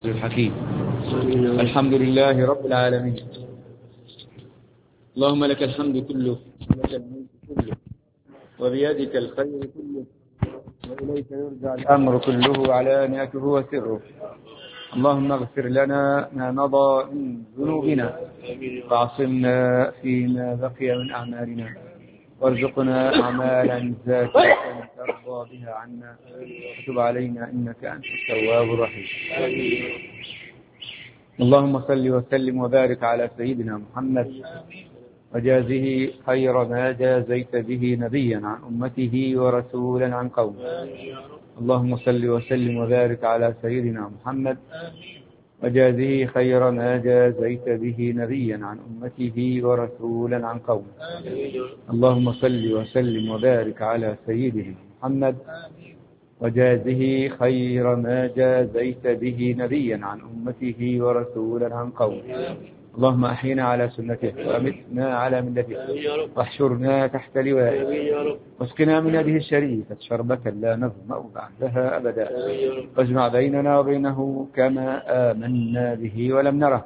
الحكيم. الحمد لله رب العالمين. اللهم لك الحمد كله ولك الملك كله وبيدك الخير كله وإليك يرجع الأمر كله علانيته وسره. اللهم اغفر لنا ما مضى من ذنوبنا وعصمنا فيما بقي من أعمالنا وارزقنا أعمالا ذاتية ترضى بها عنا وتب علينا إنك أنت التواب الرحيم. اللهم صل وسلم وبارك على سيدنا محمد وجازه خير ما جازيت به نبيا عن أمته ورسولا عن قومه. اللهم صل وسلم وبارك على سيدنا محمد وجازه خير ما جازيت به نبيا عن أمته ورسولا عن قومه. اللهم صل وسلم وبارك على سيدنا محمد وجازه خير ما جازيت به نبيا عن أمته ورسولا عن قومه. اللهم أحينا على سنته وأمتنا على ملته واحشرنا تحت لوائه واسقنا من يده الشريفة شربة لا نظمأ بعدها أبدا واجمع بيننا وبينه كما آمنا به ولم نره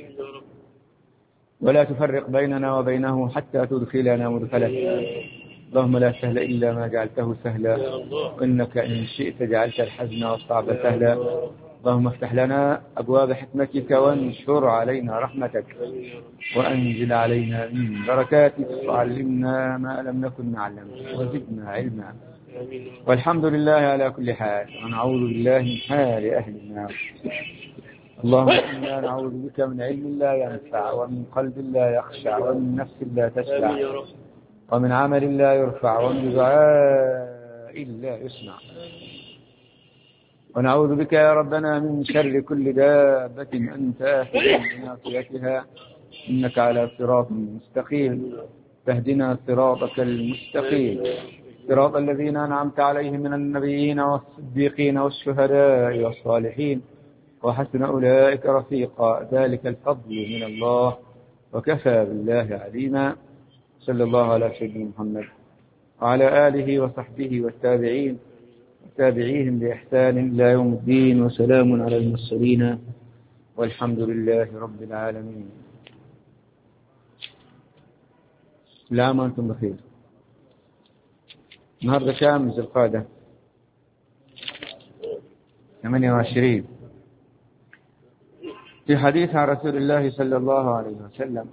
ولا تفرق بيننا وبينه حتى تدخلنا مدخله. اللهم لا سهل إلا ما جعلته سهلا وإنك إن شئت جعلت الحزن والصعب سهلا. اللهم افتح لنا أبواب حكمتك وانشر علينا رحمتك وأنزل علينا من بركاتك وعلمنا ما لم نكن نعلم وزدنا علما. والحمد لله على كل حال ونعوذ بالله من حال أهل النار. اللهم إنا نعوذ بك من علم لا ينفع ومن قلب لا يخشع ومن نفس لا تشبع ومن عمل لا يرفع ومن دعاء لا يسمع. ونعوذ بك يا ربنا من شر كل دابة أنت آخذ بناصيتها إنك على صراط مستقيم فاهدنا صراطك المستقيم صراط الذين أنعمت عليهم من النبيين والصديقين والشهداء والصالحين وحسن أولئك رفيقا ذلك الفضل من الله وكفى بالله عليما. صلى الله على سيدنا محمد وعلى آله وصحبه والتابعين وتابعيهم بإحسان إلى يوم الدين وسلام على المرسلين والحمد لله رب العالمين. كل عام وأنتم بخير. النهارده كام ذي القعدة؟ 28. في حديث عن رسول الله صلى الله عليه وسلم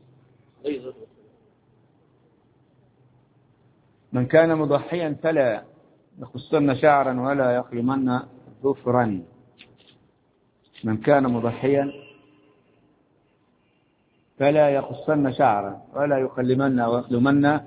من كان مضحيا فلا يقصن شعرا ولا يقلمن ظفرا. من كان مضحيا فلا يقصن شعرا ولا يقلمن ويقلمن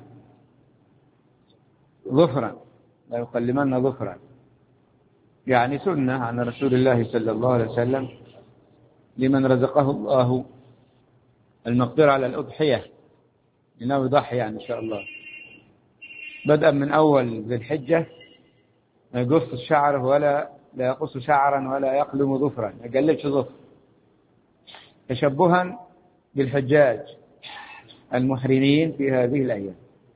ظفرا. لا يقلمن ظفرا يعني سنة عن رسول الله صلى الله عليه وسلم لمن رزقه الله المقدرة على الأضحية لأنه يضحي يعني إن شاء الله بدءا من أول ذي الحجة ما يقص شعره ولا لا يقص شعرا ولا يقلم ظفرا ما يقلبش ظفر تشبها بالحجاج المحرمين في هذه الأيام.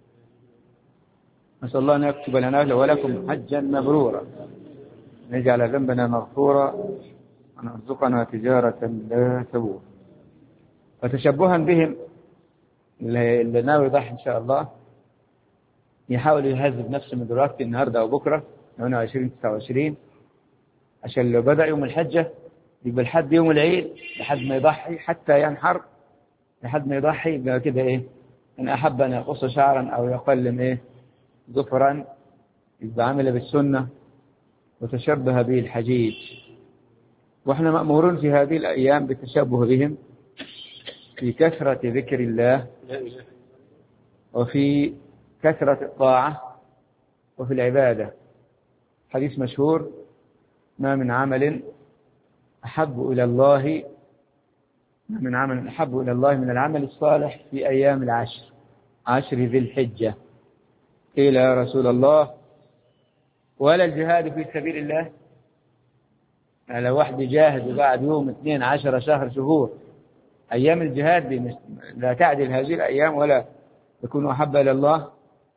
نسأل الله أن يكتب لنا ولكم حجا مبرورا نجعل ذنبنا مغفورا وأن يرزقنا تجارة لا تبور. فتشبها بهم اللي ناوي يضحي إن شاء الله يحاول يهذب نفسه من دلوقتي النهارده أو بكرة 28-29 عشان لو بدأ يوم الحجة يبقى لحد يوم العيد لحد ما يضحي حتى ينحر لحد ما يضحي يبقى كده إيه إن أحب أن يقص شعرا أو يقلم إيه ظفرا يبقى عمل بالسنة وتشبه به الحجيج. وإحنا مأمورون في هذه الأيام بالتشبه بهم في كثرة ذكر الله وفي كثرة الطاعة وفي العبادة. حديث مشهور ما من عمل أحب إلى الله من العمل الصالح في أيام عشر ذي الحجة. قيل يا رسول الله ولا الجهاد في سبيل الله؟ لو واحد يجاهد وبعد يوم 12 شهور أيام الجهاد دي لا تعدل هذه الأيام ولا تكون أحب إلى الله.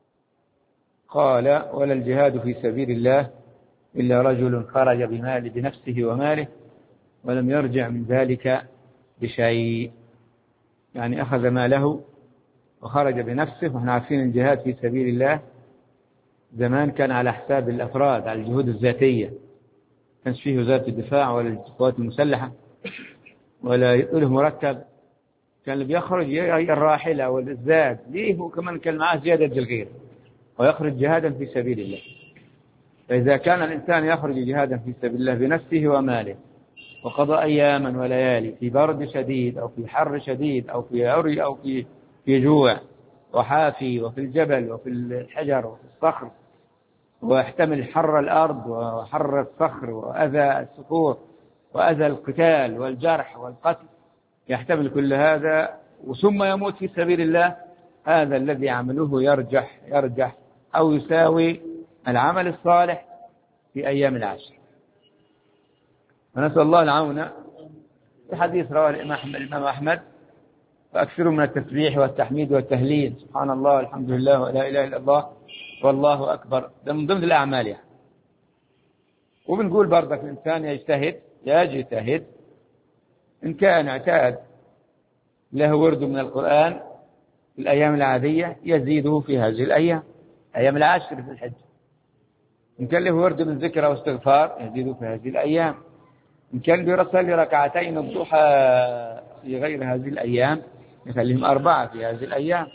قال ولا الجهاد في سبيل الله إلا رجل خرج بنفسه وماله ولم يرجع من ذلك بشيء، يعني أخذ ماله وخرج بنفسه. وإحنا عارفين الجهاد في سبيل الله زمان كان على حساب الأفراد، على الجهود الذاتية، كانش فيه وزارة الدفاع ولا القوات المسلحة ولا له مرتب. كان اللي بيخرج الراحلة والزاد ليه، وكمان كان معاه زيادة الغير، ويخرج جهادا في سبيل الله. فإذا كان الإنسان يخرج جهادا في سبيل الله بنفسه وماله، وقضى أياما وليالي في برد شديد أو في حر شديد أو في عري أو في جوع وحافي، وفي الجبل وفي الحجر وفي الصخر، ويحتمل حر الأرض وحر الصخر وأذى الصخور وأذى القتال والجرح والقتل، يحتمل كل هذا ثم يموت في سبيل الله، هذا الذي يعمله يرجح أو يساوي العمل الصالح في أيام العشر. ونسأل الله العون. في حديث رواه الإمام أحمد: فأكثروا من التسبيح والتحميد والتهليل، سبحان الله والحمد لله ولا إله إلا الله والله أكبر. ده من ضمن الأعمال يعني. وبنقول برضك الإنسان يجتهد إن كان اعتاد له ورد من القرآن في الأيام العادية يزيده في هذه الأيام، أيام العشر في الحج. إن كان له ورد من ذكر أو استغفار يزيده في هذه الأيام. إن كان بيصلي ركعتين الضحى في غير هذه الأيام يخليهم 4 في هذه الأيام.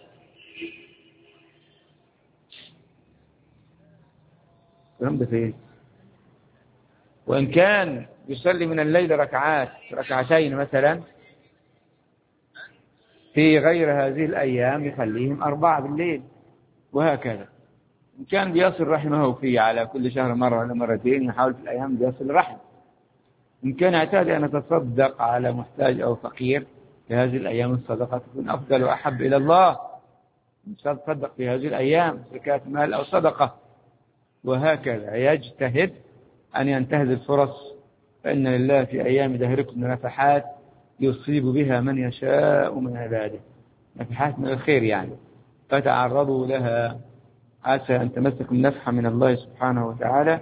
الكلام ده فين؟ وإن كان يصلي من الليل ركعتين مثلا في غير هذه الأيام يخليهم 4 بالليل، وهكذا. إن كان بيصل رحمه فيه على كل شهر مرة ولا مرتين يحاول في الأيام بيصل رحم. إن كان اعتاد أن يتصدق على محتاج أو فقير في هذه الأيام الصدقة تكون أفضل وأحب إلى الله، يتصدق في هذه الأيام زكاة مال أو صدقة، وهكذا. يجتهد أن ينتهز الفرص، فإن لله في أيام دهركم نفحات يصيب بها من يشاء من عباده، نفحات من الخير يعني، فتعرضوا لها عسى أن تمسكم نفحة من الله سبحانه وتعالى،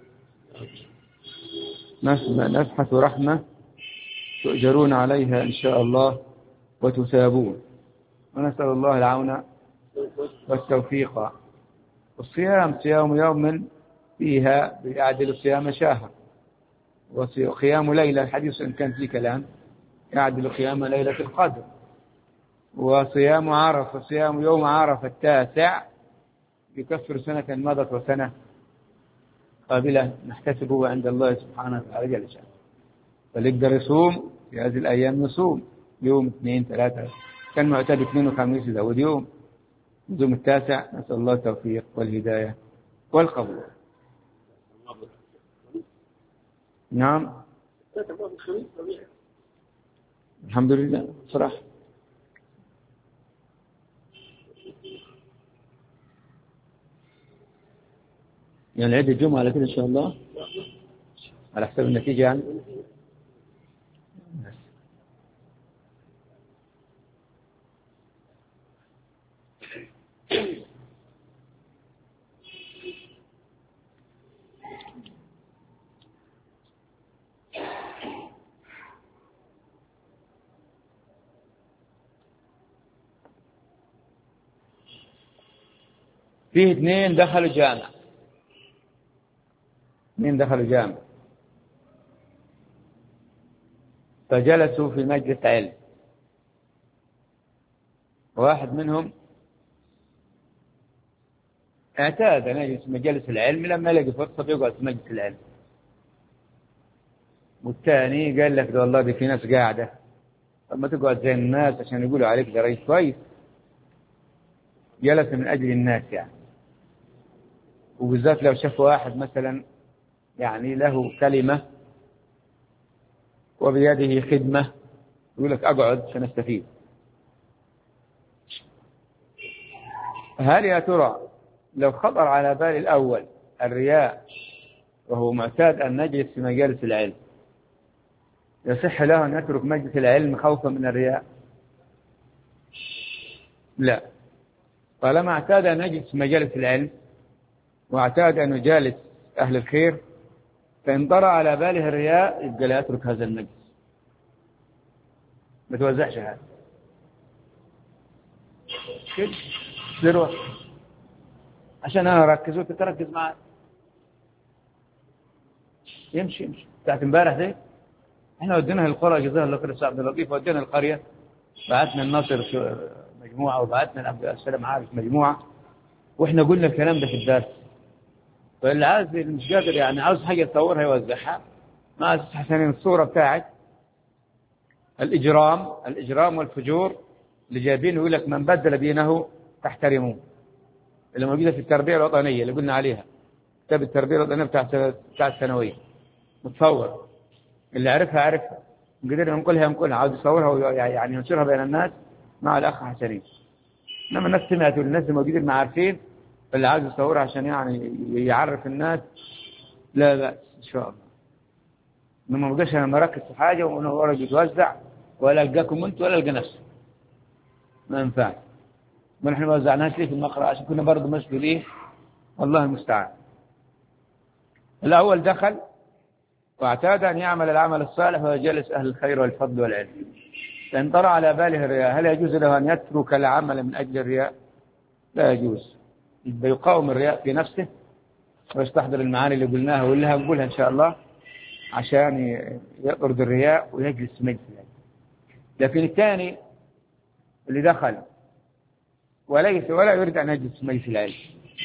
نفحة رحمة تؤجرون عليها إن شاء الله وتثابون. ونسأل الله العون والتوفيق. والصيام صيام يوم فيها يعدل صيام شهر، وقيام ليلة، الحديث إن كان فيه كلام، يعدل قيام ليلة القدر. وصيام عرفة، صيام يوم عرفة 9 يكفر سنة مضت وسنة قابلة نحتسبه عند الله سبحانه وتعالى جل شأنه. فليقدر يصوم في هذه الأيام، يصوم يوم 2 3، كان معتاد 2 و5 يزود يوم، يوم 9. نسأل الله التوفيق والهداية والقبول. نعم الحمد لله صراحة. يعني عيد الجمعة على كده إن شاء الله على حسب النتيجة يعني. فيه 2 دخلوا جامع، 2 دخلوا جامع فجلسوا في مجلس علم. واحد منهم اعتاد أن يجلس في مجلس العلم، لما يلاقي فرصة بيقعد في مجلس العلم. والثاني قال لك ده والله دي في ناس قاعدة، طب ما تقعد زي الناس عشان يقولوا عليك ده رئيس كويس. جلس من أجل الناس يعني، وبالذات لو شاف واحد مثلا يعني له كلمة وبيده خدمة يقول لك أقعد سنستفيد. هل يا ترى لو خطر على بال الأول الرياء وهو معتاد أن نجلس في مجالس العلم، يصح له أن يترك مجلس العلم خوفا من الرياء؟ لا، طالما اعتاد أن يجلس في مجالس العلم واعتاد أن يجالس أهل الخير فإن طرأ على باله الرياء يبقى لا يترك هذا المجلس، ما توزعش هذا كده ذروة عشان أنا أركز وأنت تركز معي. يمشي بتاعت امبارح دي احنا وديناها القرى، جزاها الله خير السيد عبد اللطيف، ودينا القرية، بعتنا الناصر مجموعة وبعتنا عبد السلام عارف مجموعة، واحنا قلنا الكلام ده في الدرس. فاللي عايز مش قادر يعني عاوز حاجة يصورها يوزعها، ما أساس حسنين الصورة بتاعت الإجرام والفجور اللي جايبين يقول لك من بدل دينه تحترموه، اللي موجودة في التربية الوطنية اللي قلنا عليها، كتاب التربية الوطنية بتاع الثانوية متصور، اللي عرفها قدر ينقلها عاوز يصورها يعني ينشرها بين الناس مع الأخ حسنين. إنما الناس سمعت والناس الموجودين ما عارفين، اللي عاوز يصورها عشان يعني يعرف الناس لا بأس إن شاء الله. إنما ما بقاش أنا مركز في حاجة وأنا ورا بيتوزع ولا ألقاكم أنت ولا ألقى نفسي، ما ينفع. ما نحن ما وزعناش ليه في المقرأة عشان كنا برضه مسؤولين، والله المستعان. الأول دخل واعتاد أن يعمل العمل الصالح ويجلس أهل الخير والفضل والعلم. فإن طرأ على باله الرياء هل يجوز له أن يترك العمل من أجل الرياء؟ لا يجوز. يقاوم الرياء في نفسه ويستحضر المعاني اللي قلناها واللي هنقولها إن شاء الله عشان يطرد الرياء ويجلس في مجلس العلم. لكن الثاني اللي دخل ولا يريد أن يجلس في مجلس العلم،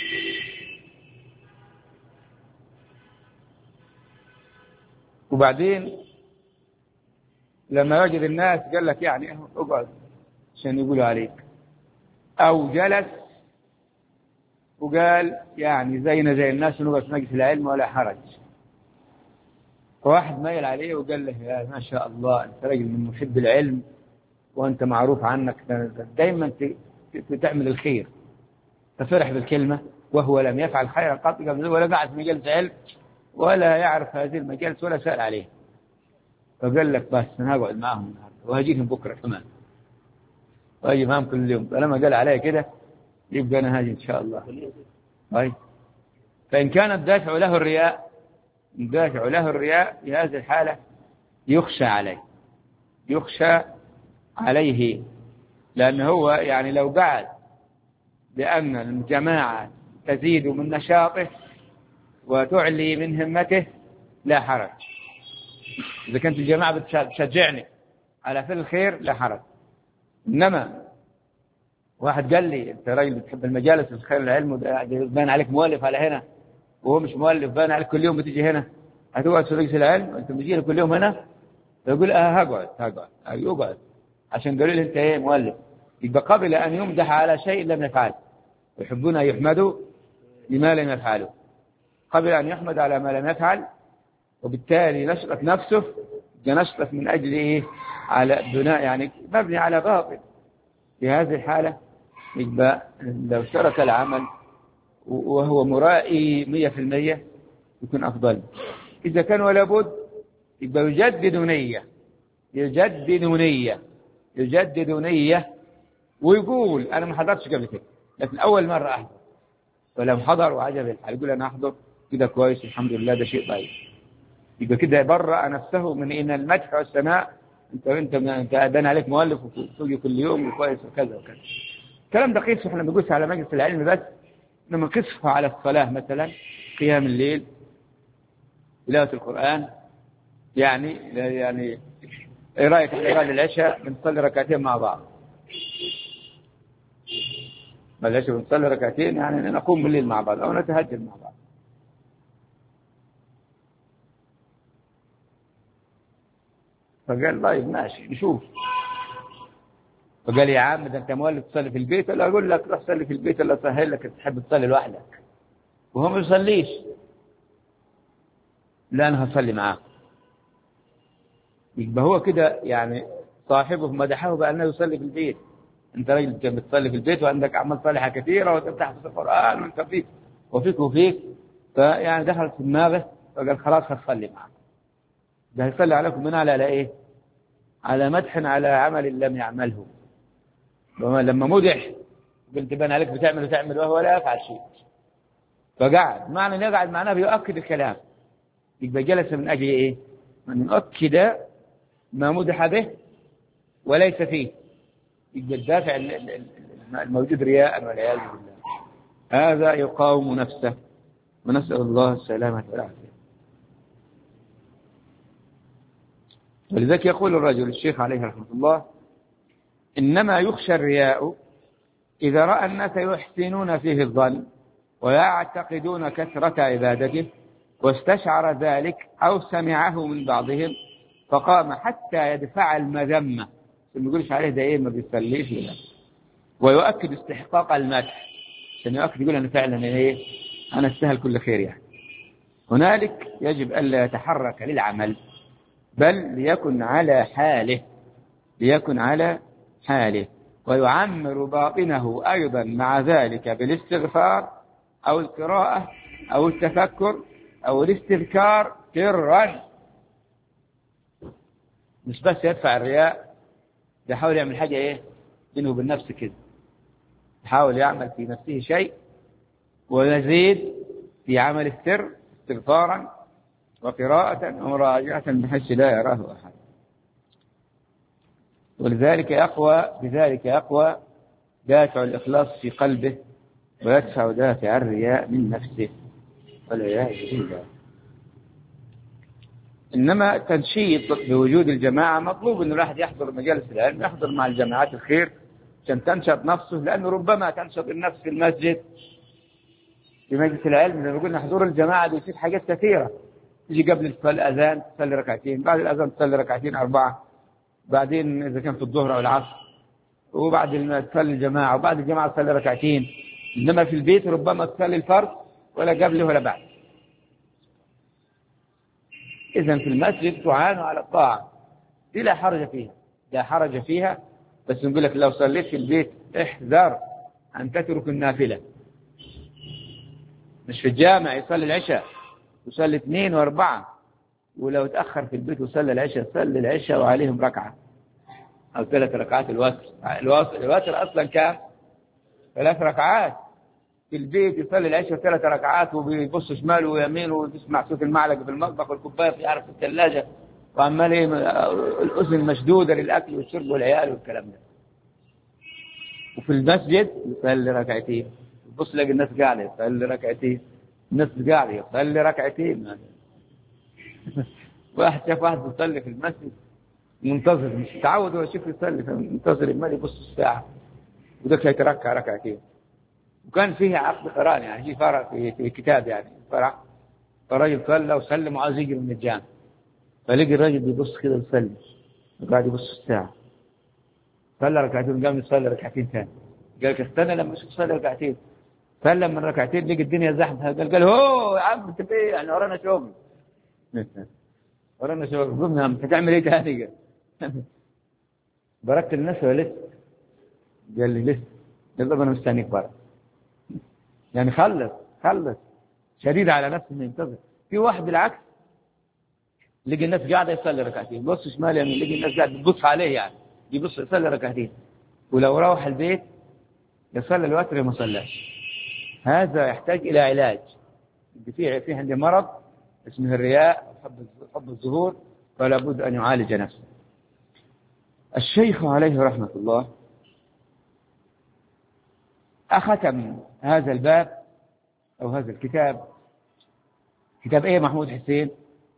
وبعدين لما وجد الناس قال لك يعني اقعد عشان يقولوا عليك، أو جلس وقال يعني زينا زي الناس ونقعد في مجلس العلم ولا حرج، فواحد مايل عليه وقال له يا ما شاء الله أنت رجل من محب العلم وأنت معروف عنك دايما تعمل الخير، ففرح بالكلمة وهو لم يفعل خيرا قط ولا قاعد في مجلس علم ولا يعرف هذه المجالس ولا سأل عليه، فقال لك بس أنا هقعد معهم النهارده وهجيهم بكرة كمان وأجي معهم كل يوم. فلما قال عليه كده يبقى أنا هاجي إن شاء الله. طيب فإن كان الدافع له الرياء في هذه الحالة يخشى عليه لأنه هو يعني لو قعد بأن الجماعة تزيد من نشاطه وتعلي من همته لا حرج. إذا كانت الجماعة بتشجعني على فعل الخير لا حرج. إنما واحد قال لي أنت راجل بتحب المجالس والخير العلم وبان عليك مؤلف على هنا وهو مش مؤلف، بان عليك كل يوم بتيجي هنا هتقعد في مجلس العلم أنت بتجي كل يوم هنا، فيقول هقعد عشان قالوا لي أنت إيه مؤلف، يبقى قبل أن يمدح على شيء لم يفعل، ويحبون أن يحمدوا لما لم يفعلوا، قبل أن يحمد على ما لم يفعل، وبالتالي نشرت نفسه نشرت من أجل إيه على بناء يعني مبني على باطل. في هذه الحالة يبقى لو ترك العمل وهو مرائي 100% يكون أفضل. إذا كان ولا بد يبقى يجدد نية ويقول أنا ما حضرتش قبل كده لكن أول مرة أحضر، ولو حضر وعجب الحال يقول أنا أحضر كده كويس الحمد لله ده شيء طيب، يبقى كده يبرأ نفسه من إن المدح والثناء أنت بان عليك مؤلف وتوجي كل يوم وكويس وكذا وكذا. الكلام ده قيسه احنا بنقيسه على مجلس العلم بس، لما قيسه على الصلاة مثلا قيام الليل تلاوة القرآن، يعني ايه رايك احنا بعد العشاء بنصلي ركعتين مع بعض، بعد العشاء بنصلي ركعتين يعني نقوم بالليل مع بعض او نتهجد مع بعض. فقال طيب ماشي نشوف، فقال يا عم ده انت مولد تصلي في البيت ولا اقول لك روح صلي في البيت ولا اسهل لك تحب تصلي لوحدك وهو ما يصليش، لا انا هصلي معاه. يبقى هو كده يعني صاحبه مدحه بأنه يصلي في البيت، انت راجل بتصلي في البيت وعندك اعمال صالحه كثيره وتفتح في القران وانت وفيك فيعني دخلت في دماغه فقال خلاص هصلي معك. ده هيصلي عليكم من على ايه؟ على مدح على عمل لم يعمله. لما مدح قلت بان عليك بتعمل وهو لا يفعل شيء، فقعد معنى ان يقعد معناه بيؤكد الكلام يبقى جلس من أجل إيه؟ أن يؤكد ما مدح به وليس فيه، يبقى الدافع الموجود رياء والعياذ بالله. هذا يقاوم نفسه، ونسأل الله السلامة والعافية. ولذلك يقول الرجل الشيخ عليه رحمة الله: إنما يخشى الرياء إذا رأى الناس يحسنون فيه الظن ويعتقدون كثرة عبادته واستشعر ذلك أو سمعه من بعضهم فقام حتى يدفع المذمة، ما يقولش عليه ده إيه ما بيصليش ولا، ويؤكد استحقاق المدح عشان يؤكد يقول أنا فعلا إيه أنا أستاهل كل خير يعني. هنالك يجب ألا يتحرك للعمل، بل ليكن على حاله، ليكن على حاله، ويعمر باطنه أيضا مع ذلك بالاستغفار أو القراءة أو التفكر أو الاستذكار سرا، مش بس يدفع الرياء، يحاول يعمل حاجة إيه بينه وبين نفسه كده، يحاول يعمل في نفسه شيء ويزيد في عمل السر استغفارا وقراءة ومراجعة بحيث لا يراه أحد. ولذلك بذلك يقوى دافع الإخلاص في قلبه ويدفع دافع الرياء من نفسه والعياذ بالله. إنما التنشيط بوجود الجماعة مطلوب أن الواحد يحضر مجالس العلم، يحضر مع الجماعات الخير عشان تنشط نفسه، لأنه ربما تنشط النفس في المسجد في مجلس العلم. زي ما قلنا حضور الجماعة بيفيد حاجات كثيرة، تيجي قبل الأذان تصلي ركعتين، بعد الأذان تصلي ركعتين 4، بعدين إذا كان في الظهر أو العصر، وبعد ما تصلي الجماعة، وبعد الجماعة تصلي ركعتين. إنما في البيت ربما تصلي الفرض ولا قبله ولا بعد. إذن في المسجد تعان على الطاعة دي لا حرج فيها، لا حرج فيها، بس نقول لك لو صليت في البيت احذر أن تترك النافلة. مش في الجامع يصلي العشاء يصلي 2 و4، ولو تأخر في البيت وصلي العشاء صلي العشاء وعليهم ركعة أو 3 ركعات الوتر. الوتر أصلا كام؟ 3 ركعات. في البيت يصلي العشاء 3 ركعات وبيبص شماله ويمينه ويسمع صوت المعلقة في المطبخ والكوباية في الثلاجة وعمال الأذن مشدودة للأكل والشرب والعيال والكلام ده. وفي المسجد يصلي ركعتين، يبص لقى الناس قاعدة يصلي ركعتين، الناس قاعدة يصلي ركعتين. واحد شاف واحد يصلي في المسجد منتظر، مش تعود هو يشوف يصلي منتظر، المال يبص الساعة وده يتركع ركعتين. وكان فيه عقد قران يعني في فرع في كتاب يعني فرع، فالراجل صلى وسلم وعايز يجري من الجامع، فلقي الراجل بيبص كده يصلي وقاعد يبص الساعة، صلى ركعتين قام يصلي ركعتين ثاني، قال لك استنى لما اشوف صلي ركعتين. سلم من ركعتين لقي الدنيا زحمه، قال هو يا عم انت ايه يعني ورانا شغل ورانا شغل، قمنا انت تعمل ايه ثاني؟ بركت الناس ولا لسه؟ قال لي لسه. قال انا مستنيك برا، يعني خلص شديد على نفسه انه ينتظر. في واحد بالعكس لقي الناس قاعده يصلي ركعتين، بص شمال يمين لقي الناس قاعده تبص عليه، يعني يبص يصلي ركعتين، ولو روح البيت يصلي الوتر ما صلاش. هذا يحتاج الى علاج. في عنده مرض اسمه الرياء، حب الظهور، فلا بد ان يعالج نفسه. الشيخ عليه رحمه الله أختم هذا الباب أو هذا الكتاب، كتاب إيه محمود حسين؟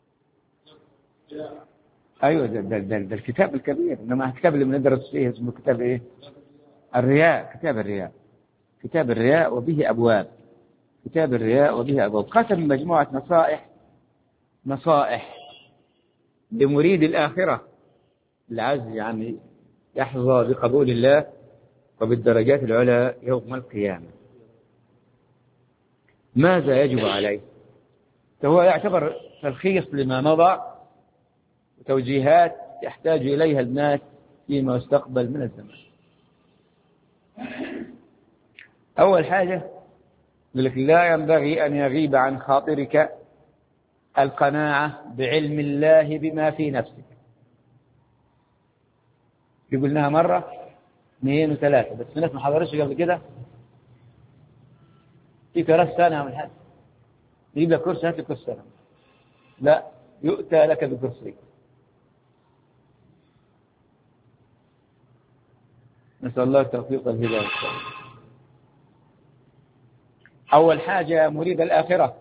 أيوة ده الكتاب الكبير، إنما الكتاب اللي بندرس فيه اسمه كتاب إيه؟ الرياء. كتاب الرياء وبه أبواب. كتاب الرياء وبه أبواب. ختم مجموعة نصائح لمريد الآخرة العز يعني يحظى بقبول الله وبالدرجات العلى يوم القيامة. ماذا يجب عليه؟ فهو يعتبر تلخيص لما مضى وتوجيهات يحتاج إليها الناس فيما يستقبل من الزمان. أول حاجة يقول لك لا ينبغي أن يغيب عن خاطرك القناعة بعلم الله بما في نفسك. قلناها مرة 2 و3، بس في ناس ما حضرش قبل كده. في كراس ثانية من حد يجيب لك كرسي، هات لي كرسي ثاني لا، يؤتى لك بكرسي. نسأل الله التوفيق والهداية. أول حاجة يا مريد الآخرة،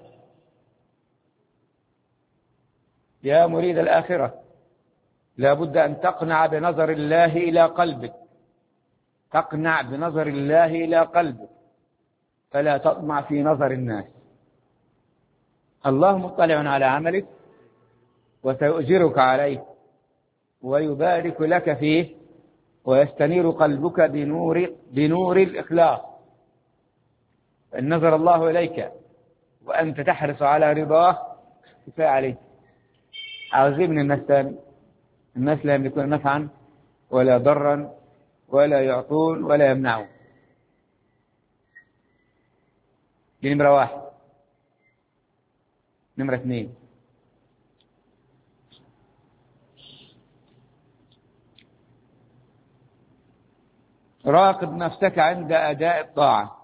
يا مريد الآخرة، لا بد أن تقنع بنظر الله إلى قلبك، تقنع بنظر الله إلى قلبك، فلا تطمع في نظر الناس. الله مطلع على عملك وسيؤجرك عليه ويبارك لك فيه ويستنير قلبك بنور الإخلاص. إن نظر الله إليك وأنت تحرص على رضاه كفاية عليك. عاوزين من الناس تاني؟ الناس لا يملكون نفعا ولا ضرا ولا يعطون ولا يمنعون. دي نمرة واحد. نمرة اثنين، راقب نفسك عند أداء الطاعة.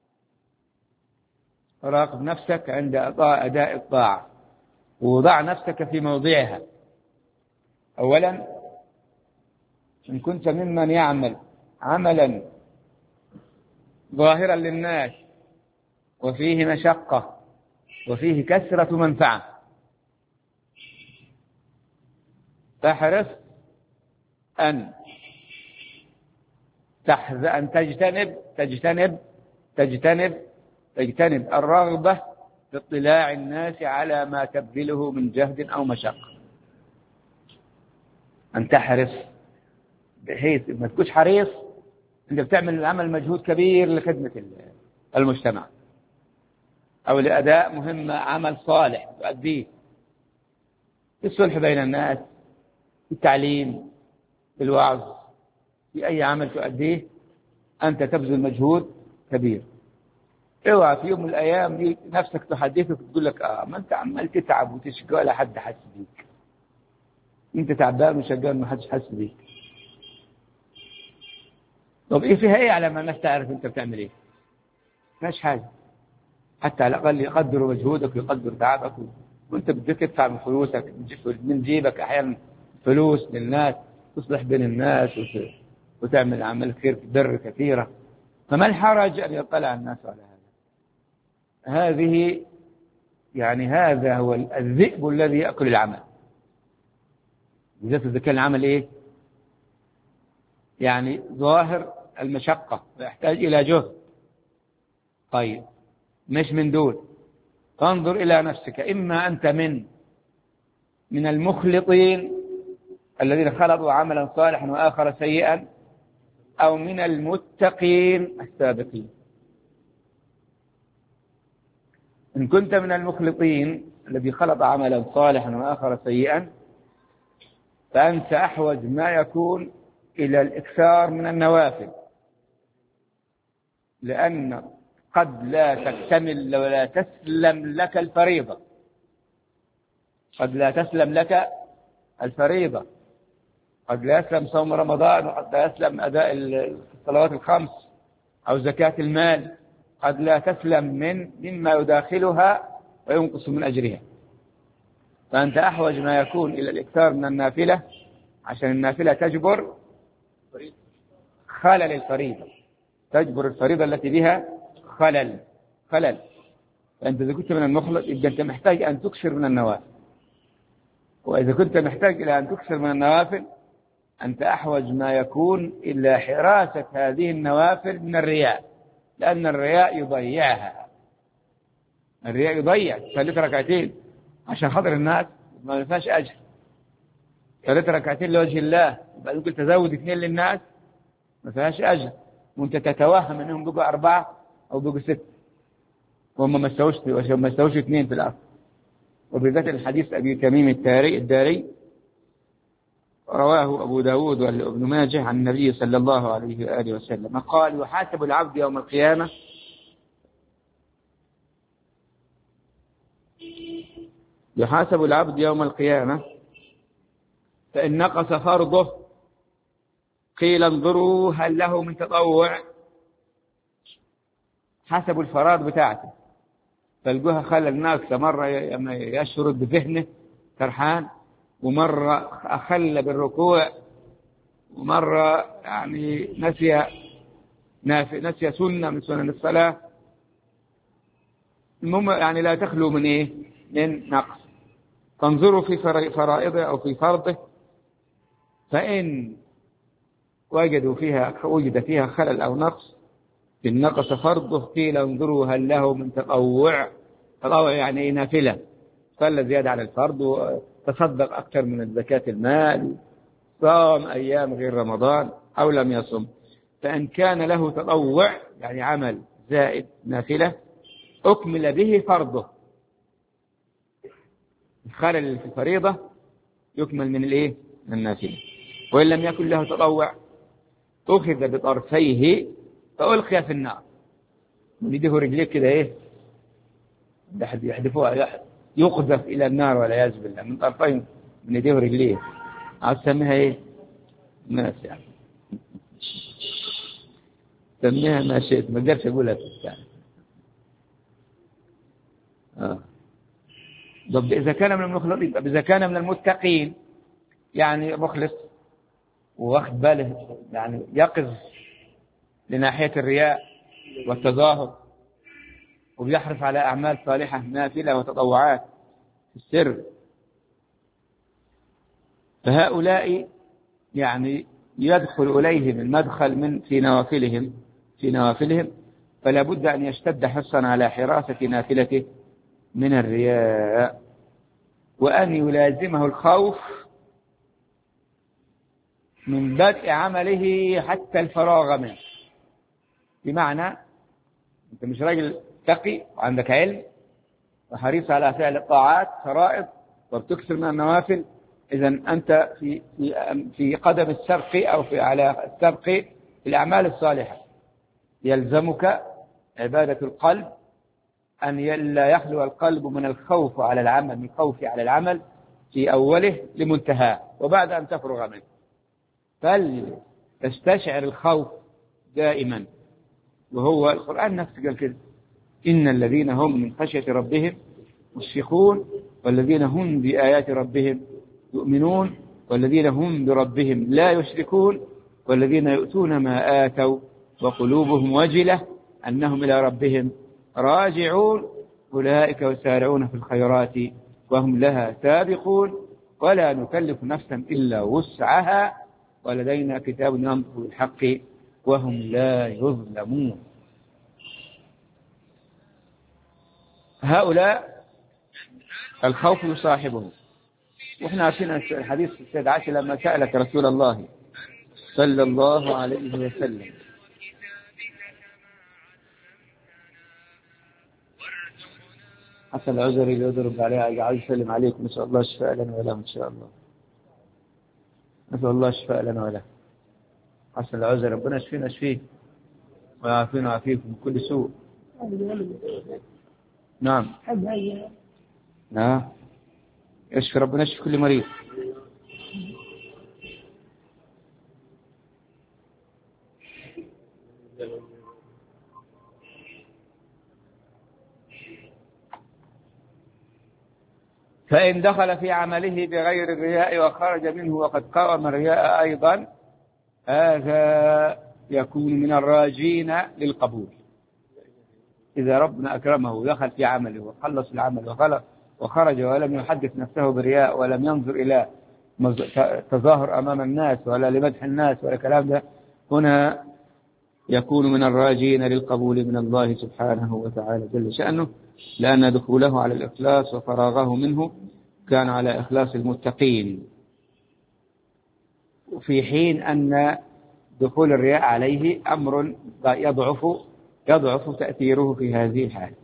راقب نفسك عند أداء الطاعة ووضع نفسك في موضعها. أولا، إن كنت ممن يعمل عملا ظاهرا للناس وفيه مشقة وفيه كثرة منفعة، فاحرص أن تجتنب الرغبة في اطلاع الناس على ما تبذله من جهد أو مشقة. أن تحرص بحيث ما تكونش حريص أنت بتعمل العمل مجهود كبير لخدمة المجتمع أو لأداء مهمة، عمل صالح تؤديه في الصلح بين الناس، في التعليم، في الوعظ، في أي عمل تؤديه أنت تبذل مجهود كبير. اوعى في يوم من الأيام دي نفسك تحدثك وتقول لك ما أنت عمال تتعب وتشقى ولا حد حس بيك. أنت تعبان وشقان ما حدش حس بيك. طب إيه فيها إيه على ما الناس تعرف أنت بتعمل إيه؟ ماش حاجة. حتى على الأقل يقدروا مجهودك ويقدروا تعبك، وأنت بدك تدفع من فلوسك من جيبك أحيانا فلوس للناس تصلح بين الناس وتعمل أعمال خير بر كثيرة. فما الحرج أن يطلع الناس على هذا؟ هذا هو الذئب الذي يأكل العمل. بالذات إذا كان العمل إيه؟ يعني ظاهر المشقة ويحتاج إلى جهد. طيب مش من دول. فانظر إلى نفسك، إما أنت من المخلطين الذين خلطوا عملا صالحا وآخر سيئا، أو من المتقين السابقين. إن كنت من المخلطين الذي خلط عملا صالحا وآخر سيئا فأنت أحوج ما يكون إلى الإكثار من النوافل، لأن قد لا تكتمل ولا تسلم لك الفريضة. قد لا تسلم لك الفريضة، قد لا يسلم صوم رمضان، وقد لا يسلم أداء الصلوات الخمس أو زكاة المال، قد لا تسلم مما يداخلها وينقص من أجرها. فأنت أحوج ما يكون إلى الإكثار من النافلة، عشان النافلة تجبر خلل الفريضة، تجبر الفريضة التي بها خلل. فأنت إذا كنت من المخلط يبقى أنت محتاج أن تكثر من النوافل، وإذا كنت محتاج إلى أن تكثر من النوافل أنت أحوج ما يكون إلى حراسة هذه النوافل من الرياء، لأن الرياء يضيعها. الرياء يضيع. ثلاث ركعتين عشان خاطر الناس ما فيهاش أجر، ثلاث ركعتين لوجه الله بعد قلت تزود 2 للناس ما فيهاش أجر، وأنت تتوهم أنهم بقوا 4 أو بقوا 6 وهم ما استووش 2 في الأرض. وبذات الحديث أبي تميم الداري رواه أبو داود وابن ماجه عن النبي صلى الله عليه وآله وسلم قال: يحاسب العبد يوم القيامة فإن نقص فرضه قيل انظروا هل له من تطوع. حسب الفرائض بتاعته فلقوها خلى الناس مرة يشرد بذهنه سرحان، ومرة أخل بالركوع، ومرة يعني نسي سنة من سنن الصلاة. المهم يعني لا تخلو من إيه؟ من نقص. تنظروا في فرائضه أو في فرضه، فإن وجد فيها خلل أو نقص، إن نقص فرضه قيل انظروا هل له من تطوع. تطوع يعني نافلة، صلى زيادة على الفرض، وتصدق أكثر من زكاة المال، صام أيام غير رمضان، أو لم يصم. فإن كان له تطوع يعني عمل زائد نافلة أكمل به فرضه. الخلل في الفريضة يكمل من الإيه؟ من النافلة. وإن لم يكن له تطوع أخذ بطرفيه فألقي في النار. من يده رجليه كده إيه؟ يحدفوها، يقذف إلى النار والعياذ بالله من طرفين من يده رجليه. عاوز تسميها إيه؟ ناس يعني، سميها ما شئت، ما قدرش أقولها في الثاني. طب إذا كان من المخلصين، إذا كان من المتقين يعني مخلص واخد باله، يعني يقظ لناحية الرياء والتظاهر، وبيحرص على أعمال صالحة نافلة وتطوعات في السر، فهؤلاء يعني يدخل إليهم المدخل من في نوافلهم، فلا بد أن يشتد حرصا على حراسة نافلته من الرياء، وأن يلازمه الخوف من بدء عمله حتى الفراغ منه. بمعنى أنت مش راجل تقي وعندك علم وحريص على فعل الطاعات فرائض وبتكثر من النوافل، إذا أنت في قدم السبق أو على السبق في الأعمال الصالحة. يلزمك عبادة القلب، أن لا يخلو القلب من الخوف على العمل، من الخوف على العمل في أوله لمنتهاه وبعد أن تفرغ منه، فلتستشعر الخوف دائما. وهو القرآن نفسه قال كده: إن الذين هم من خشية ربهم مشفقون، والذين هم بآيات ربهم يؤمنون، والذين هم بربهم لا يشركون، والذين يؤتون ما آتوا وقلوبهم وجلة أنهم إلى ربهم راجعون، أولئك يسارعون في الخيرات وهم لها سابقون، ولا نكلف نفسا إلا وسعها، ولدينا كتاب ينطق بالحق وهم لا يظلمون. هؤلاء الخوف يصاحبهم. وإحنا عارفين الحديث السيدة عائشة لما سألت رسول الله صلى الله عليه وسلم حتى العذر اللي يضرب عليها عايز يسلم عليكم، نسأل الله الشفاء لنا وله إن شاء الله، نسأل الله الشفاء لنا وله. حسن العذر ربنا يشفينا شفيه ويعافينا ويعافيكم من كل سوء. نعم يشفي ربنا، يشفي كل مريض. فإن دخل في عمله بغير الرياء وخرج منه وقد قام الرياء أيضا، هذا يكون من الراجين للقبول. إذا ربنا أكرمه ودخل في عمله وخلص العمل وخرج ولم يحدث نفسه برياء، ولم ينظر إلى تظاهر أمام الناس ولا لمدح الناس ولا كلام ده، هنا يكون من الراجين للقبول من الله سبحانه وتعالى جل شأنه، لأن دخوله على الإخلاص وفراغه منه كان على إخلاص المتقين، وفي حين أن دخول الرياء عليه أمر يضعف تأثيره في هذه الحالة.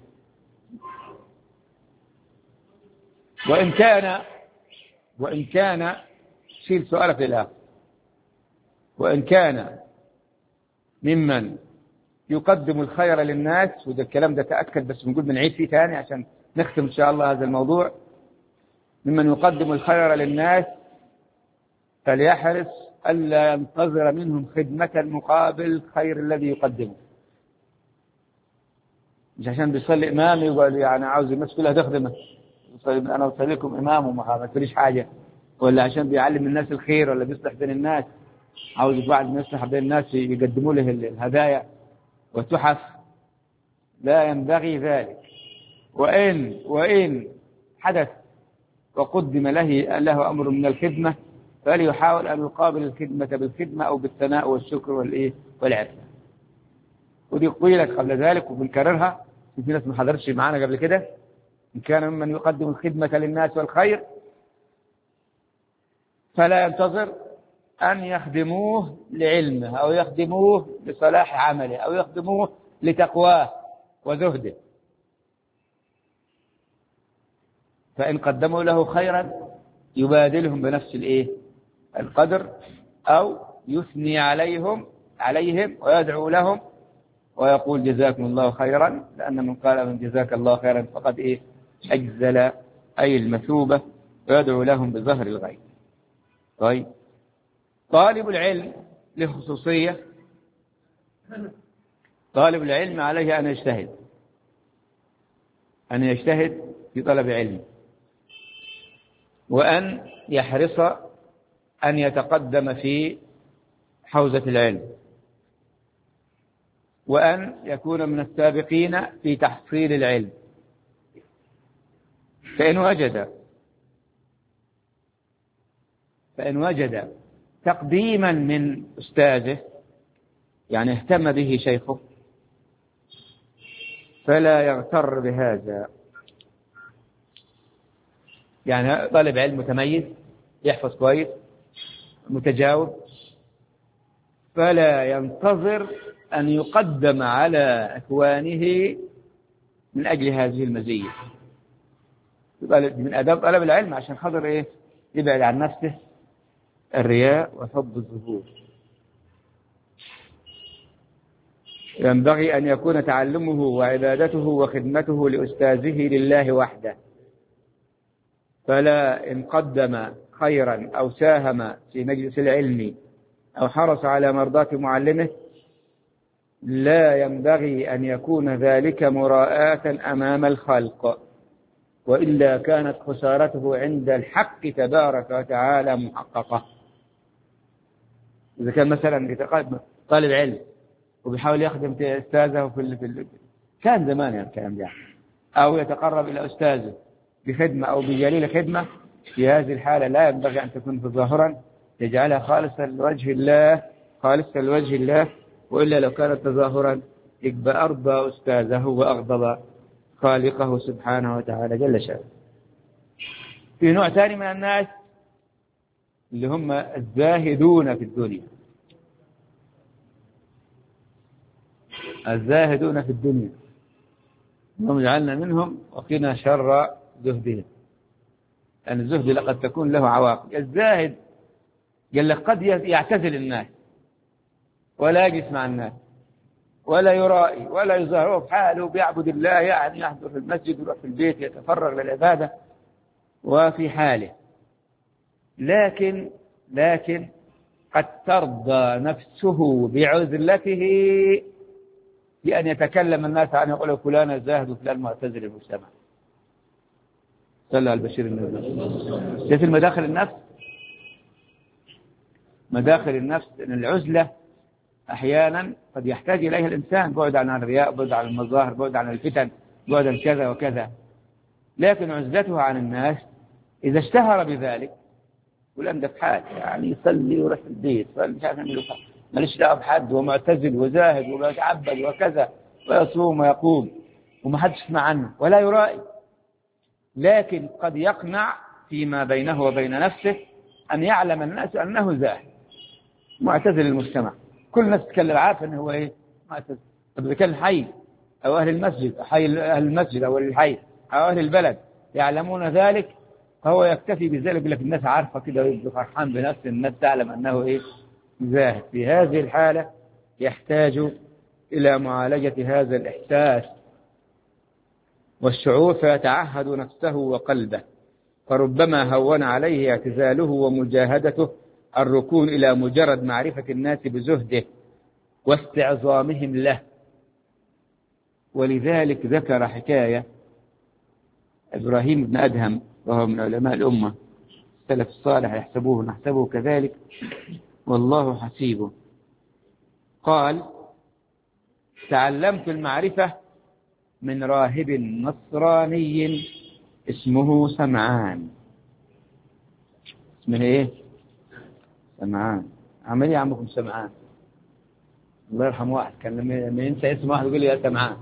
وإن كان شيل سؤالك للآخر، وإن كان ممن يقدم الخير للناس، وده الكلام ده تأكد بس بنقول بنعيد فيه تاني عشان نختم إن شاء الله هذا الموضوع، ممن يقدم الخير للناس فليحرص ألا ينتظر منهم خدمة مقابل الخير الذي يقدمه. مش عشان بيصلي إمامي يقول يعني عاوز الناس كلها تخدمه أنا أصلي لكم إمام ما تقوليش حاجة، ولا عشان بيعلم الناس الخير، ولا بيصلح بين الناس، عاوز بعد ما يصلح بين الناس يقدموا له الهدايا والتحف. لا ينبغي ذلك. وإن حدث وقدم له أمر من الخدمة، فليحاول أن يقابل الخدمة بالخدمة أو بالثناء والشكر والعفة. ودي قيلت قبل ذلك وبنكررها، في ناس ما حضرتش معانا قبل كده. إن كان ممن يقدم الخدمة للناس والخير فلا ينتظر أن يخدموه لعلمه أو يخدموه لصلاح عمله أو يخدموه لتقواه وزهده. فإن قدموا له خيرا يبادلهم بنفس القدر، أو يثني عليهم ويدعو لهم ويقول جزاكم الله خيرا، لأن من قال من جزاك الله خيرا فقد أجزل أي المثوبة، ويدعو لهم بظهر الغيب. طيب، طالب العلم له خصوصية. طالب العلم عليه أن يجتهد في طلب علم، وأن يحرص أن يتقدم في حوزة العلم، وأن يكون من السابقين في تحصيل العلم. فإن وجد تقديما من أستاذه، يعني اهتم به شيخه، فلا يغتر بهذا. يعني طالب علم متميز يحفظ كويس متجاوب، فلا ينتظر أن يقدم على إخوانه من أجل هذه المزية. من أداب طلب العلم عشان خاطر يبعد عن نفسه الرياء وحب الظهور. ينبغي أن يكون تعلمه وعبادته وخدمته لأستاذه لله وحده، فلا إن قدم خيرا أو ساهم في مجلس العلم أو حرص على مرضاة معلمه، لا ينبغي أن يكون ذلك مراءة أمام الخلق، وإلا كانت خسارته عند الحق تبارك وتعالى محققة. إذا كان مثلا طالب علم وبيحاول يخدم أستاذه كان زمان يعني الكلام ده، أو يتقرب إلى أستاذه بخدمة أو بجليل خدمة، في هذه الحالة لا ينبغي أن تكون تظاهرا، يجعلها خالصا لوجه الله، وإلا لو كانت تظاهرا يبقى أرضى أستاذه وأغضب خالقه سبحانه وتعالى جل شأنه. في نوع ثاني من الناس اللي هم الزاهدون في الدنيا. اللهم جعلنا منهم وقنا شر زهدهم، لأن الزهد لقد تكون له عواقب. الزاهد قال لك قد يعتزل الناس ولا يجلس مع الناس ولا يرائي ولا يظاهر بحاله، بيعبد الله، يعني يحضر في المسجد ويروح في البيت يتفرغ للعبادة وفي حاله، لكن قد ترضى نفسه بعزلته بأن يتكلم الناس عن يقول فلان زاهد وفلان معتزل المجتمع. صلى البشير النبي. شايف المداخل النفس ان العزلة احيانا قد يحتاج اليها الانسان، بعد عن الرياء، بعد عن المظاهر، بعد عن الفتن، بعد عن كذا وكذا. لكن عزلته عن الناس اذا اشتهر بذلك ولم في حال، يعني يصلي ويروح البيت، ماليش دعوه بحد، ومعتزل وزاهد ويتعبد وكذا ويصوم ويقوم وما حدش يسمع عنه ولا يرائي، لكن قد يقنع فيما بينه وبين نفسه أن يعلم الناس أنه زاهد معتزل المجتمع. كل الناس تتكلم عارف أنه هو معتزل. طب إذا كان حي أو أهل المسجد، أهل المسجد أو الحي أو أهل البلد يعلمون ذلك، فهو يكتفي بذلك، لكن الناس عارفة كده ويبقى فرحان بنفسه، الناس تعلم أنه زاهد. في هذه الحالة يحتاج إلى معالجة هذا الإحساس والشعور، فيتعهد نفسه وقلبه، فربما هون عليه اعتزاله ومجاهدته الركون إلى مجرد معرفة الناس بزهده واستعظامهم له. ولذلك ذكر حكاية إبراهيم بن أدهم وهو من علماء الأمة السلف الصالح يحسبوه نحسبه كذلك والله حسيبه. قال: تعلمت المعرفة من راهب نصراني اسمه سمعان. اسمه ايه؟ سمعان. عمل ايه عمكم سمعان؟ الله يرحم واحد كان لما ينسى اسم واحد يقول لي يا سمعان.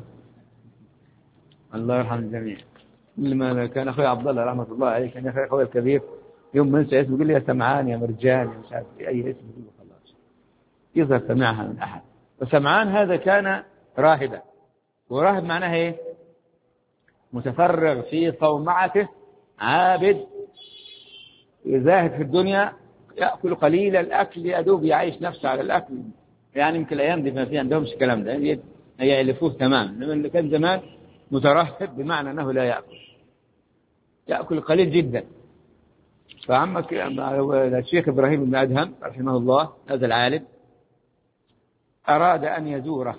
الله يرحم الجميع. لما كان اخوي عبد الله رحمه الله عليه كان اخوي الكبير يوم ما ينسى اسمه يقول لي يا سمعان يا مرجان يا مش عارف اي اسم يقول له خلاص يظهر سمعها من احد. وسمعان هذا كان راهبا، وراهب معناه ايه؟ متفرغ في صومعته، عابد يزاهد في الدنيا، يأكل قليل الأكل يدوب يعيش نفسه على الأكل. يعني يمكن الأيام دي ما في عندهمش الكلام ده، يعلفوه تمام. لما اللي كان زمان مترهب بمعنى أنه لا يأكل قليل جدا. فعمك الشيخ إبراهيم بن أدهم رحمه الله هذا العالم أراد أن يزوره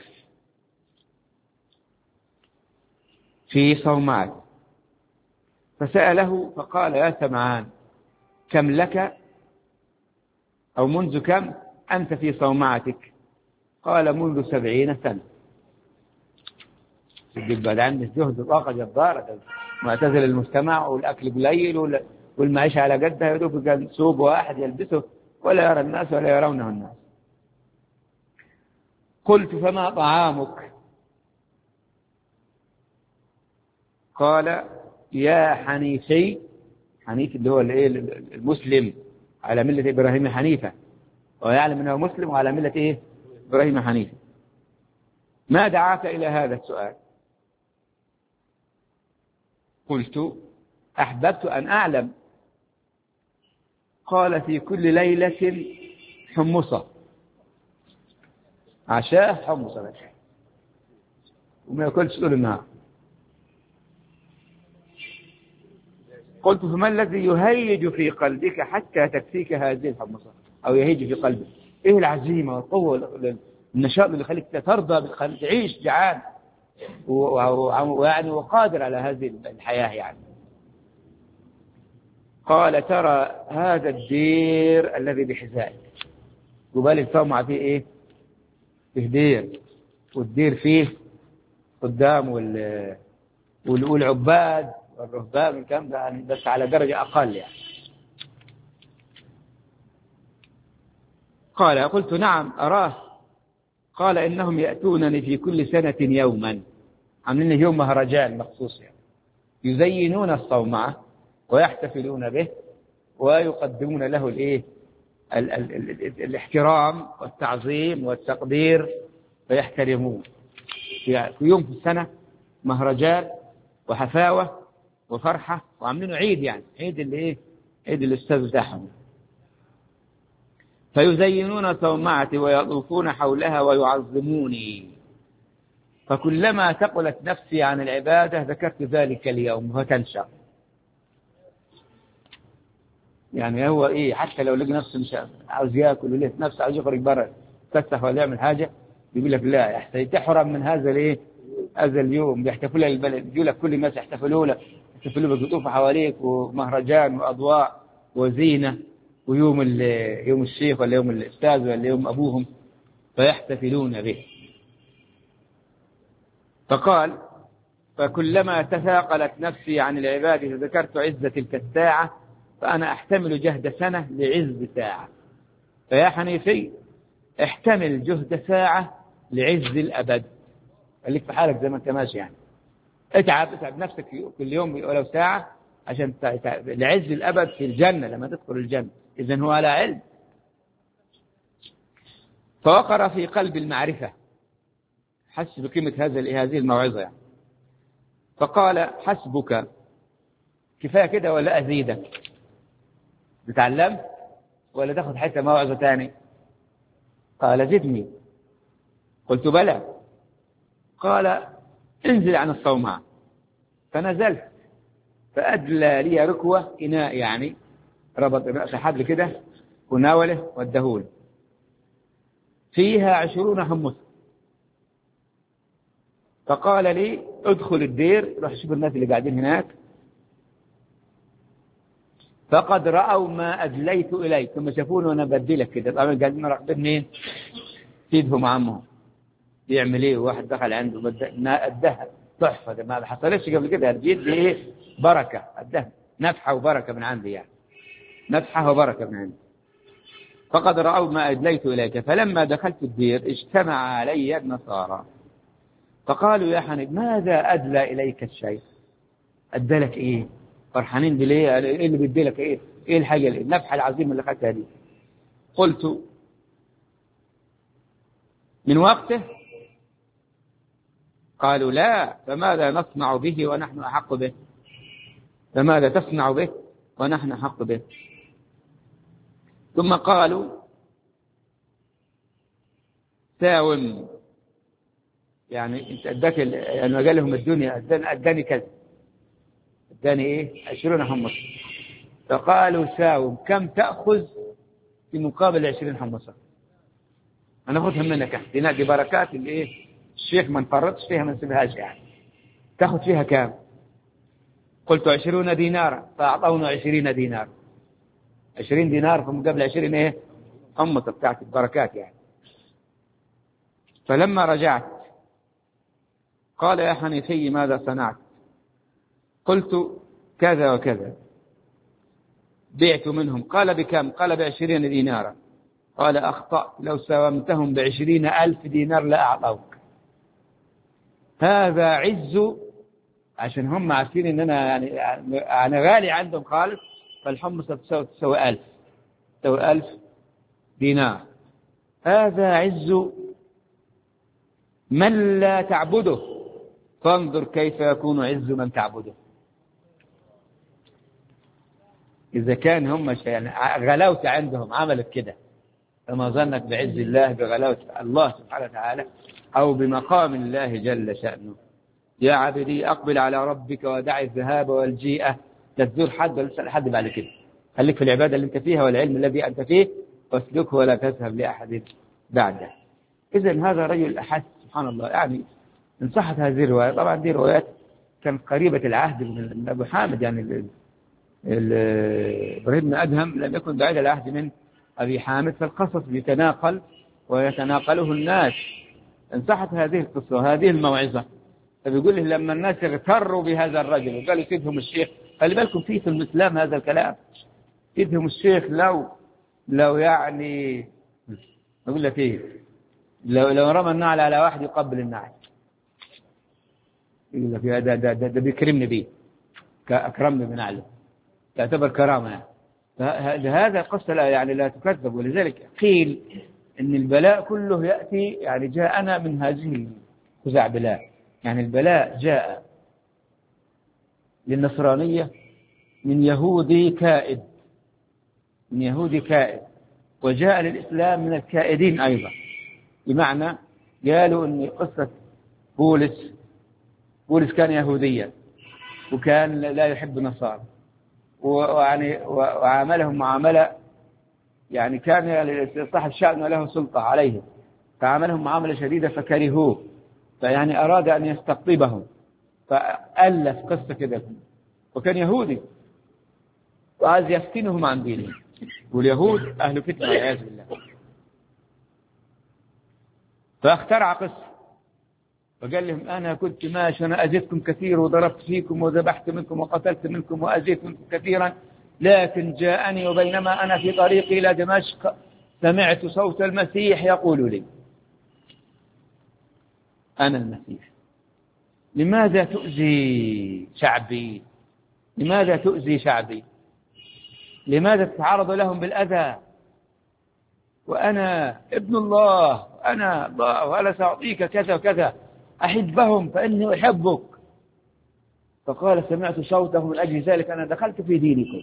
في صومعته، فسأله فقال: يا سمعان، كم لك أو منذ كم أنت في صومعتك؟ قال: منذ 70 سنة. بعد عنده جهد وطاقة جبارة، معتزل المجتمع والأكل قليل والمعيشة على قدها، يدوب كان ثوب واحد يلبسه ولا يرى الناس ولا يرونه الناس. قلت: فما طعامك؟ قال: يا حنيفي. حنيف اللي هو المسلم على ملة إبراهيم حنيفة، ويعلم أنه مسلم وعلى ملة إيه؟ إبراهيم حنيفة. ما دعاك إلى هذا السؤال؟ قلت: أحببت أن أعلم. قال: في كل ليلة حمصة، عشاء حمصة وما يأكلش طول النهار. قلت: فما الذي يهيج في قلبك حتى تكفيك هذه الحمصة، أو يهيج في قلبك؟ إيه العزيمة والقوة والنشاط اللي يخليك ترضى تعيش جعان ويعني وقادر على هذه الحياة يعني؟ قال: ترى هذا الدير الذي بحذائك، قبال الصومعة فيه إيه؟ فيه دير، والدير فيه قدام والعباد والرهبان والكلام ده يعني بس على درجة أقل يعني. قال: قلت: نعم أراه. قال: إنهم يأتونني في كل سنة يوما، عاملين يوم مهرجان مخصوص يعني، يزينون الصومعة ويحتفلون به ويقدمون له الإيه؟ الاحترام والتعظيم والتقدير، فيحترمون في يوم في السنة مهرجان وحفاوة وفرحة، وعاملينه عيد يعني، عيد اللي إيه؟ عيد الأستاذ بتاعهم. فيزينون صومعتي ويطوفون حولها ويعظموني، فكلما ثقلت نفسي عن العبادة ذكرت ذلك اليوم فتنشر. يعني هو إيه؟ حتى لو لقى نفسه مش عاوز يأكل وليه نفسه عاوز يخرج برا يتفسح ولا يعمل حاجة، يقول لك لا يحتاج تحرم من هذا الإيه؟ هذا اليوم بيحتفلوا البلد، يقول لك كل الناس يحتفلوا له، يحتفلوا بقطوفة حواليك ومهرجان وأضواء وزينة، ويوم يوم الشيخ ولا يوم الأستاذ ولا يوم أبوهم فيحتفلون به. فقال: فكلما تثاقلت نفسي عن العبادة ذكرت عزة تلك الساعة، فأنا أحتمل جهد سنة لعز ساعة. فيا حنيفي احتمل جهد ساعة لعز الأبد. خليك في حالك زي ما انت ماشي يعني، اتعب نفسك كل يوم ولو ساعة عشان لعز الأبد في الجنة لما تدخل الجنة. إذن هو على علم. فوقر في قلب المعرفة، حس بقيمة هذه الموعظة يعني. فقال: حسبك، كفاية كده ولا أزيدك؟ بتعلم ولا تاخذ حتى موعظة تاني؟ قال: زدني. قلت: بلى. قال: انزل عن الصومعة. فنزلت، فأدلى لي ركوة إناء يعني، ربط رأس حبل كده وناوله والدهول فيها 20 حمص. فقال لي: ادخل الدير، روح شوف الناس اللي قاعدين هناك فقد رأوا ما أدليت إليك. ثم شافوني وأنا بدلك كده. طبعا قاعدين راقبين مين؟ سيدهم عمهم يعمل إيه. واحد دخل عنده أدها تحفة، ده ما حصلتش قبل كده. بيدي إيه؟ بركة. أدها نفحة وبركة من عندي، يعني نفحة وبركة من عندي. فقد رأوا ما أدليت إليك. فلما دخلت الدير اجتمع علي النصارى فقالوا يا حنيف ماذا أدلى إليك الشيخ؟ أدلك إيه؟ فرحانين بليه؟ إيه اللي بيدلك؟ إيه الحاجة النفحة العظيمة اللي أخذتها دي؟ قلت من وقته؟ قالوا لا. فماذا نصنع به ونحن أحق به؟ فماذا تصنع به ونحن أحق به؟ ثم قالوا ساوم، يعني انت اداك يعني قال لهم الدنيا اداني كذا، اداني ايه؟ 20 حمص. فقالوا ساوم كم تأخذ في مقابل 20 حمصة؟ هناخدها منك احنا، دي بركات الايه؟ الشيخ ما نفرطش فيها ما نسيبهاش، يعني تاخذ فيها كام؟ قلت 20 دينارا. فأعطونا 20 دينار. 20 دينار في مقابل 20 ايه؟ حمصة بتاعت البركات يعني. فلما رجعت قال يا حنيفي ماذا صنعت؟ قلت كذا وكذا، بعت منهم. قال بكم؟ قال ب20 دينارا. قال أخطأت، لو ساومتهم ب20,000 دينار لأعطوك. هذا عز، عشان هم عارفين ان انا غالي عندهم خالص. فالحمصة تسوي 1000، تسوي 1000 دينار. هذا عز من لا تعبده، فانظر كيف يكون عز من تعبده. إذا كان هم يعني غلاوة عندهم عملت كده، فما ظنك بعز الله، بغلاوة الله سبحانه وتعالى، أو بمقام الله جل شأنه. يا عبدي أقبل على ربك ودع الذهاب والجيئة. لا تزور حد ولا تسأل حد بعد كده. خليك في العبادة اللي أنت فيها والعلم الذي أنت فيه، واسلكه ولا تذهب لأحد بعده. إذن هذا رجل أحس سبحان الله. يعني إن صحت هذه الرواية، طبعا دي روايات كانت قريبة العهد من أبو حامد، يعني إبراهيم بن أدهم لم يكن بعيد العهد من أبي حامد، فالقصص يتناقل ويتناقله الناس. إن صحت هذه القصة وهذه الموعظة، فبيقول له لما الناس اغتروا بهذا الرجل وقالوا سيدهم الشيخ، خلي بالكم في الإسلام هذا الكلام، سيدهم الشيخ لو يعني أقول لك إيه، لو رمى النعل على واحد يقبل النعل، يقول لك ده بيكرمني بيه، أكرمني بنعله، تعتبر كرامة. هذا قصة يعني لا تكذب. ولذلك قيل إن البلاء كله يأتي، يعني جاءنا من هذه الخزعبلات. يعني البلاء جاء للنصرانية من يهودي كائد، من يهودي كائد، وجاء للإسلام من الكائدين أيضا. بمعنى قالوا أن قصة بولس كان يهوديا وكان لا يحب النصارى، وعاملهم معاملة، يعني كان صاحب شأن وله سلطة عليهم، فعاملهم معاملة شديدة فكرهوه، فيعني أراد أن يستقطبهم، فألف قصة كده. وكان يهودي وعايز يفتنهم عن دينهم، واليهود أهل فتنة والعياذ بالله. فاخترع قصة وقال لهم أنا كنت ماشي، أنا أذيتكم كثير وضربت فيكم وذبحت منكم وقتلت منكم وأذيت منكم كثيرا، لكن جاءني وبينما أنا في طريقي إلى دمشق سمعت صوت المسيح يقول لي أنا المسيح، لماذا تؤذي شعبي؟ لماذا تؤذي شعبي؟ لماذا تتعرض لهم بالأذى؟ وأنا ابن الله، أنا الله، وأنا سأعطيك كذا وكذا، أحبهم فإني أحبك. فقال سمعت صوته من أجل ذلك أنا دخلت في دينكم،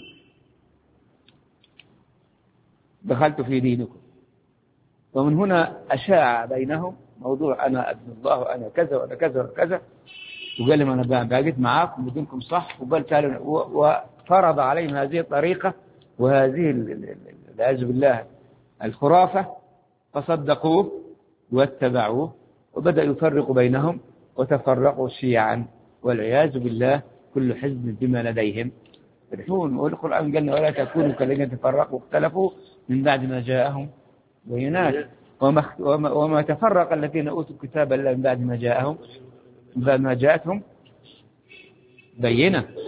دخلت في دينكم. ومن هنا أشاع بينهم موضوع أنا ابن الله وأنا كذا وأنا كذا وكذا، وقال لهم أنا باقيت معاكم بدينكم صح، وقال تعالوا، وفرض عليهم هذه الطريقة وهذه والعياذ بالله الخرافة، فصدقوه واتبعوه، وبدأوا يفرقوا بينهم وتفرقوا شيعا والعياذ بالله، كل حزب بما لديهم فرحون. والقرآن قالنا ولا تكونوا كالذين تفرقوا واختلفوا من بعد ما جاءهم بينات وما تفرق الذين أوتوا الكتاب إلا من بعد ما جاءهم، من بعد ما جاءتهم بينة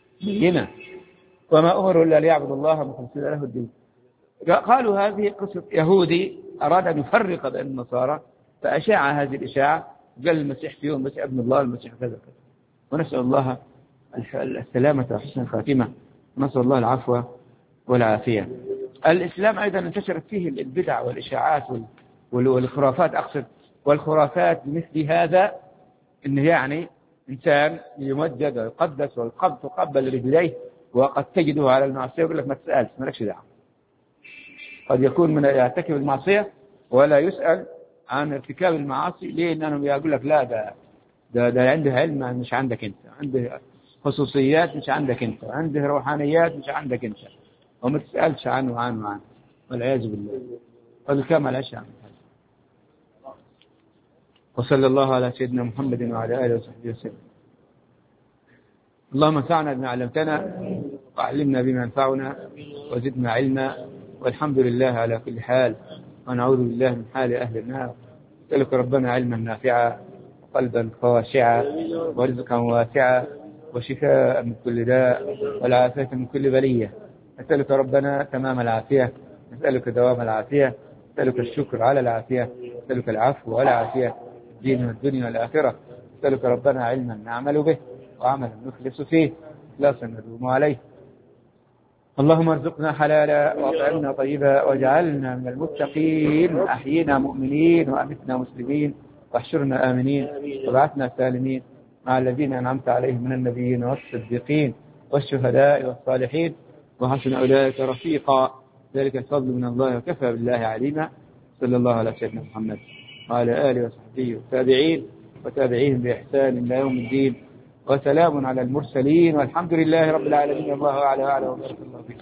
وما أمروا إلا ليعبدوا الله مخلصين له الدين. قالوا هذه قصة يهودي أراد أن يفرق بين النصارى فأشاع هذه الإشاعة، قال المسيح فيهم المسيح ابن الله المسيح كذا كذا. ونسأل الله السلامة وحسن الخاتمة، ونسأل الله العفو والعافية. الإسلام أيضا انتشرت فيه البدع والإشاعات والخرافات، أقصد والخرافات بمثل هذا، إنه يعني إنسان يمجد ويقدس والقبط تقبل رجليه، وقد تجده على المعصية يقول لك ما تسألش مالكش دعوة. قد يكون من يرتكب المعصية ولا يسأل عن ارتكاب المعاصي. ليه؟ لأنه يقول لك لا ده عنده علم مش عندك أنت، عنده خصوصيات مش عندك أنت، عنده روحانيات مش عندك أنت، وما تسألش عنه والعياذ بالله. والكامل عشان. وصلى الله على سيدنا محمد وعلى آله وصحبه وسلم. اللهم انفعنا بما علمتنا وعلمنا بما ينفعنا وزدنا علما، والحمد لله على كل حال، ونعوذ بالله من حال أهل النار. نسألك ربنا علما نافعا وقلبا خاشعا ورزقا واسعا وشفاء من كل داء والعافية من كل بلية. نسألك ربنا تمام العافية، نسألك دوام العافية، نسألك الشكر على العافية، نسألك العفو والعافية الدين والدنيا والآخرة. نسألك ربنا علما نعمل به وعملا نخلص فيه إخلاصا ندوم عليه. اللهم ارزقنا حلالا واطعمنا طيبا واجعلنا من المتقين، أحيينا مؤمنين وأمتنا مسلمين واحشرنا آمنين وابعثنا سالمين مع الذين أنعمت عليهم من النبيين والصديقين والشهداء والصالحين وحسن أولئك رفيقا. ذلك الفضل من الله وكفى بالله عليما. صلى الله على سيدنا محمد وعلى آله وصحبه والتابعين وتابعيهم بإحسان إلى يوم الدين، وسلام على المرسلين والحمد لله رب العالمين. الله أعلى وأعلى وبارك الله فيك.